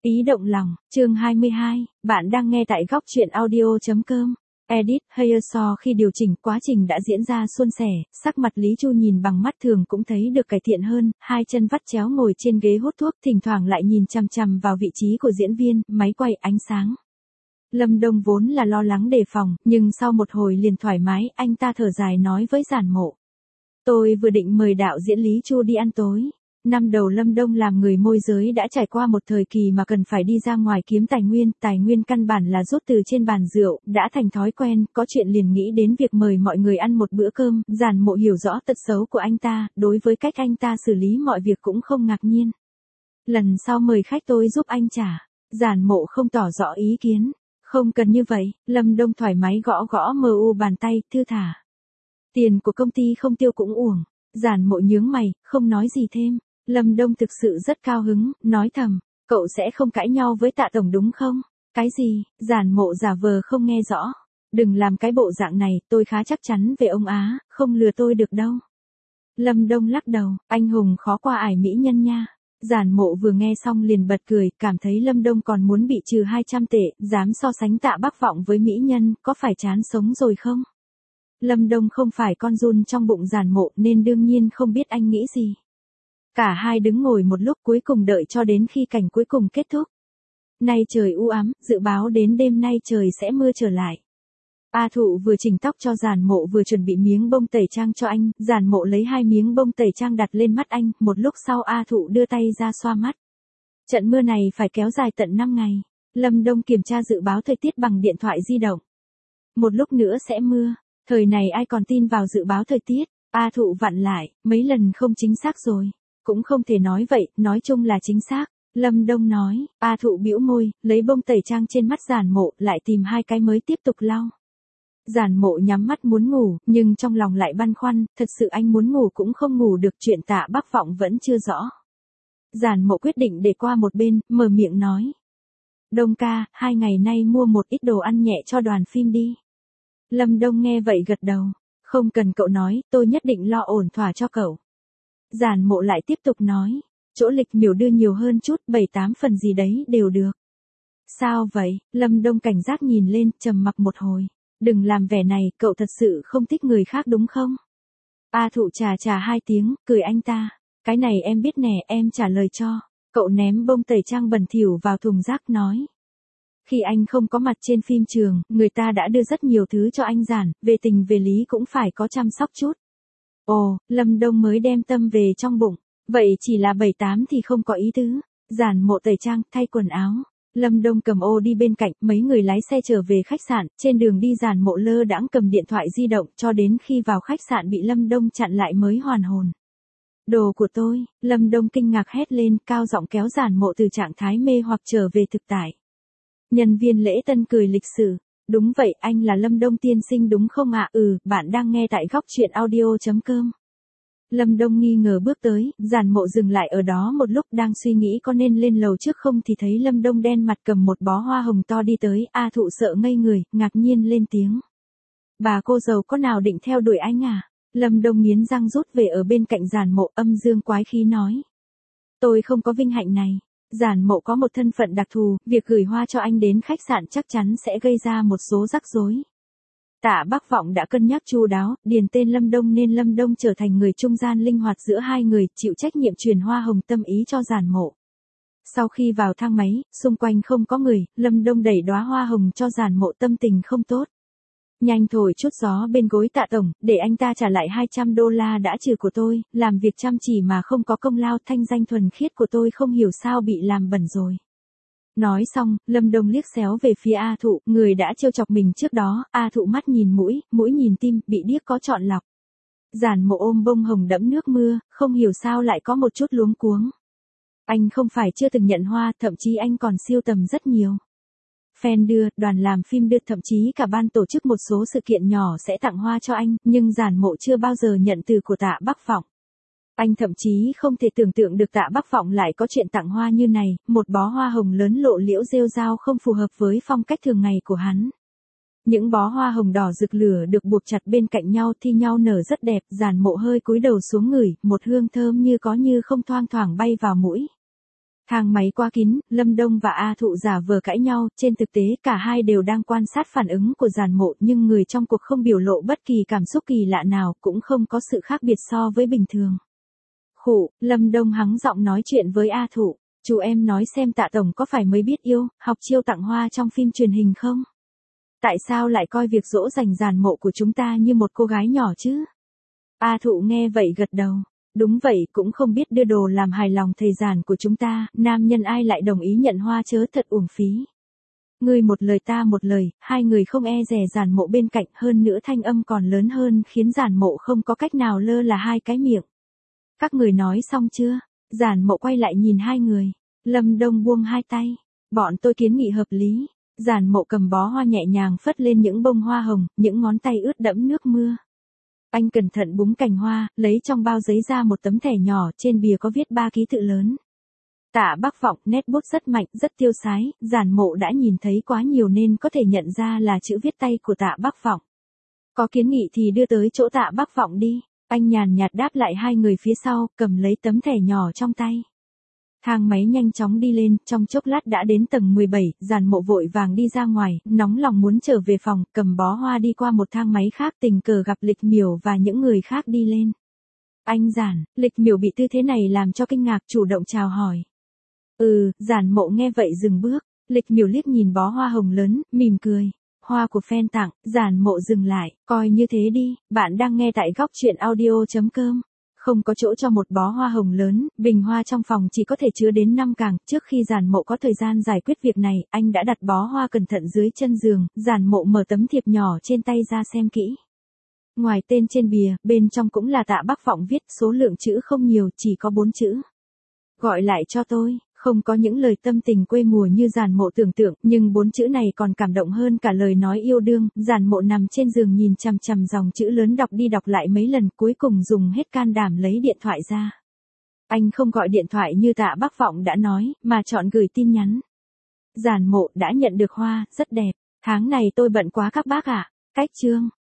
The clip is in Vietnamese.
Ý động lòng, chương 22, bạn đang nghe tại góc truyện audio.com. Edit, Hayaso khi điều chỉnh quá trình đã diễn ra suôn sẻ, sắc mặt Lý Chu nhìn bằng mắt thường cũng thấy được cải thiện hơn, hai chân vắt chéo ngồi trên ghế hút thuốc, thỉnh thoảng lại nhìn chằm chằm vào vị trí của diễn viên, máy quay, ánh sáng. Lâm Đông vốn là lo lắng đề phòng, nhưng sau một hồi liền thoải mái, anh ta thở dài nói với Giản Mộ. Tôi vừa định mời đạo diễn Lý Chu đi ăn tối. Năm đầu Lâm Đông làm người môi giới đã trải qua một thời kỳ mà cần phải đi ra ngoài kiếm tài nguyên căn bản là rút từ trên bàn rượu, đã thành thói quen, có chuyện liền nghĩ đến việc mời mọi người ăn một bữa cơm, Giản Mộ hiểu rõ tật xấu của anh ta, đối với cách anh ta xử lý mọi việc cũng không ngạc nhiên. Lần sau mời khách tôi giúp anh trả, Giản Mộ không tỏ rõ ý kiến, không cần như vậy, Lâm Đông thoải mái gõ gõ mu bàn tay, thư thả. Tiền của công ty không tiêu cũng uổng, Giản Mộ nhướng mày, không nói gì thêm. Lâm Đông thực sự rất cao hứng, nói thầm, cậu sẽ không cãi nhau với Tạ Tổng đúng không? Cái gì? Giản Mộ giả vờ không nghe rõ. Đừng làm cái bộ dạng này, tôi khá chắc chắn về ông Á, không lừa tôi được đâu. Lâm Đông lắc đầu, anh hùng khó qua ải mỹ nhân nha. Giản Mộ vừa nghe xong liền bật cười, cảm thấy Lâm Đông còn muốn bị trừ 200 tệ, dám so sánh Tạ Bắc Vọng với mỹ nhân, có phải chán sống rồi không? Lâm Đông không phải con giun trong bụng Giản Mộ nên đương nhiên không biết anh nghĩ gì. Cả hai đứng ngồi một lúc cuối cùng đợi cho đến khi cảnh cuối cùng kết thúc. Nay trời u ám, dự báo đến đêm nay trời sẽ mưa trở lại. A Thụ vừa chỉnh tóc cho Giản Mộ vừa chuẩn bị miếng bông tẩy trang cho anh, Giản Mộ lấy 2 miếng bông tẩy trang đặt lên mắt anh, một lúc sau A Thụ đưa tay ra xoa mắt. Trận mưa này phải kéo dài tận 5 ngày. Lâm Đông kiểm tra dự báo thời tiết bằng điện thoại di động. Một lúc nữa sẽ mưa, thời này ai còn tin vào dự báo thời tiết, A Thụ vặn lại, mấy lần không chính xác rồi. Cũng không thể nói vậy, nói chung là chính xác. Lâm Đông nói, A Thụ bĩu môi, lấy bông tẩy trang trên mắt Giản Mộ, lại tìm 2 cái mới tiếp tục lau. Giản Mộ nhắm mắt muốn ngủ, nhưng trong lòng lại băn khoăn, thật sự anh muốn ngủ cũng không ngủ được, chuyện Tạ Bắc Vọng vẫn chưa rõ. Giản Mộ quyết định để qua một bên, mở miệng nói. Đông ca, 2 ngày nay mua một ít đồ ăn nhẹ cho đoàn phim đi. Lâm Đông nghe vậy gật đầu, không cần cậu nói, tôi nhất định lo ổn thỏa cho cậu. Giản Mộ lại tiếp tục nói, chỗ Lịch Miểu đưa nhiều hơn chút, 7-8 phần gì đấy đều được. Sao vậy? Lâm Đông cảnh giác nhìn lên, trầm mặc một hồi. Đừng làm vẻ này, cậu thật sự không thích người khác đúng không? A Thụ chà 2 tiếng, cười anh ta. Cái này em biết nè, em trả lời cho. Cậu ném bông tẩy trang bẩn thỉu vào thùng rác nói. Khi anh không có mặt trên phim trường, người ta đã đưa rất nhiều thứ cho anh Giản, về tình về lý cũng phải có chăm sóc chút. Ồ, Lâm Đông mới đem tâm về trong bụng. Vậy chỉ là 7-8 thì không có ý tứ. Giản Mộ tẩy trang, thay quần áo. Lâm Đông cầm ô đi bên cạnh, mấy người lái xe trở về khách sạn, trên đường đi Giản Mộ lơ đãng cầm điện thoại di động, cho đến khi vào khách sạn bị Lâm Đông chặn lại mới hoàn hồn. Đồ của tôi, Lâm Đông kinh ngạc hét lên, cao giọng kéo Giản Mộ từ trạng thái mê hoặc trở về thực tại. Nhân viên lễ tân cười lịch sự. Đúng vậy, anh là Lâm Đông tiên sinh đúng không ạ? Bạn đang nghe tại góc truyện audio.com. Lâm Đông nghi ngờ bước tới, Giản Mộ dừng lại ở đó một lúc đang suy nghĩ có nên lên lầu trước không thì thấy Lâm Đông đen mặt cầm một bó hoa hồng to đi tới, A Thụ sợ ngây người, ngạc nhiên lên tiếng. Bà cô giàu có nào định theo đuổi anh à? Lâm Đông nghiến răng rút về ở bên cạnh Giản Mộ, âm dương quái khí nói. Tôi không có vinh hạnh này. Giản Mộ có một thân phận đặc thù, việc gửi hoa cho anh đến khách sạn chắc chắn sẽ gây ra một số rắc rối. Tạ Bắc Vọng đã cân nhắc chu đáo, điền tên Lâm Đông nên Lâm Đông trở thành người trung gian linh hoạt giữa hai người, chịu trách nhiệm truyền hoa hồng tâm ý cho Giản Mộ. Sau khi vào thang máy, xung quanh không có người, Lâm Đông đẩy đóa hoa hồng cho Giản Mộ, tâm tình không tốt. Nhanh thổi chút gió bên gối Tạ Tổng, để anh ta trả lại $200 đã trừ của tôi, làm việc chăm chỉ mà không có công lao, thanh danh thuần khiết của tôi không hiểu sao bị làm bẩn rồi. Nói xong, Lâm Đông liếc xéo về phía A Thụ, người đã trêu chọc mình trước đó, A Thụ mắt nhìn mũi, mũi nhìn tim, bị điếc có chọn lọc. Giản Mộ ôm bông hồng đẫm nước mưa, không hiểu sao lại có một chút luống cuống. Anh không phải chưa từng nhận hoa, thậm chí anh còn sưu tầm rất nhiều. Fan đưa, đoàn làm phim đưa, thậm chí cả ban tổ chức một số sự kiện nhỏ sẽ tặng hoa cho anh, nhưng Giản Mộ chưa bao giờ nhận từ của Tạ Bắc Vọng. Anh thậm chí không thể tưởng tượng được Tạ Bắc Vọng lại có chuyện tặng hoa như này, một bó hoa hồng lớn lộ liễu rêu rao không phù hợp với phong cách thường ngày của hắn. Những bó hoa hồng đỏ rực lửa được buộc chặt bên cạnh nhau thi nhau nở rất đẹp, Giản Mộ hơi cúi đầu xuống ngửi, một hương thơm như có như không thoang thoảng bay vào mũi. Thang máy quá kín, Lâm Đông và A Thụ giả vờ cãi nhau, trên thực tế cả hai đều đang quan sát phản ứng của Giản Mộ nhưng người trong cuộc không biểu lộ bất kỳ cảm xúc kỳ lạ nào, cũng không có sự khác biệt so với bình thường. Khụ, Lâm Đông hắng giọng nói chuyện với A Thụ, chú em nói xem Tạ Tổng có phải mới biết yêu, học chiêu tặng hoa trong phim truyền hình không? Tại sao lại coi việc dỗ dành Giản Mộ của chúng ta như một cô gái nhỏ chứ? A Thụ nghe vậy gật đầu. Đúng vậy, cũng không biết đưa đồ làm hài lòng thầy Giản của chúng ta, nam nhân ai lại đồng ý nhận hoa chớ thật uổng phí. Ngươi một lời ta một lời, hai người không e dè Giản Mộ bên cạnh, hơn nữa thanh âm còn lớn hơn khiến Giản Mộ không có cách nào lơ là hai cái miệng. Các người nói xong chưa? Giản Mộ quay lại nhìn hai người. Lâm Đông buông hai tay. Bọn tôi kiến nghị hợp lý. Giản Mộ cầm bó hoa nhẹ nhàng phất lên những bông hoa hồng, những ngón tay ướt đẫm nước mưa. Anh cẩn thận búng cành hoa, lấy trong bao giấy ra một tấm thẻ nhỏ, trên bìa có viết 3 ký tự lớn. Tạ Bắc Vọng, nét bút rất mạnh, rất tiêu sái, Giản Mộ đã nhìn thấy quá nhiều nên có thể nhận ra là chữ viết tay của Tạ Bắc Vọng. Có kiến nghị thì đưa tới chỗ Tạ Bắc Vọng đi. Anh nhàn nhạt đáp lại hai người phía sau, cầm lấy tấm thẻ nhỏ trong tay. Thang máy nhanh chóng đi lên, trong chốc lát đã đến tầng 17, Giản Mộ vội vàng đi ra ngoài, nóng lòng muốn trở về phòng, cầm bó hoa đi qua một thang máy khác, tình cờ gặp Lịch Miểu và những người khác đi lên. Anh Giản, Lịch Miểu bị tư thế này làm cho kinh ngạc, chủ động chào hỏi. Giản Mộ nghe vậy dừng bước, Lịch Miểu liếc nhìn bó hoa hồng lớn, mỉm cười. Hoa của fan tặng, Giản Mộ dừng lại, coi như thế đi, bạn đang nghe tại góc truyện audio.com. Không có chỗ cho một bó hoa hồng lớn, bình hoa trong phòng chỉ có thể chứa đến 5 càng. Trước khi Giản Mộ có thời gian giải quyết việc này, anh đã đặt bó hoa cẩn thận dưới chân giường. Giản Mộ mở tấm thiệp nhỏ trên tay ra xem kỹ. Ngoài tên trên bìa, bên trong cũng là Tạ Bắc Vọng viết, số lượng chữ không nhiều, chỉ có 4 chữ. Gọi lại cho tôi. Không có những lời tâm tình quê mùa như Giản Mộ tưởng tượng, nhưng 4 chữ này còn cảm động hơn cả lời nói yêu đương. Giản Mộ nằm trên giường nhìn chằm chằm dòng chữ lớn đọc đi đọc lại mấy lần, cuối cùng dùng hết can đảm lấy điện thoại ra. Anh không gọi điện thoại như Tạ Bắc Vọng đã nói, mà chọn gửi tin nhắn. Giản Mộ đã nhận được hoa, rất đẹp. Tháng này tôi bận quá các bác ạ. Cách chương.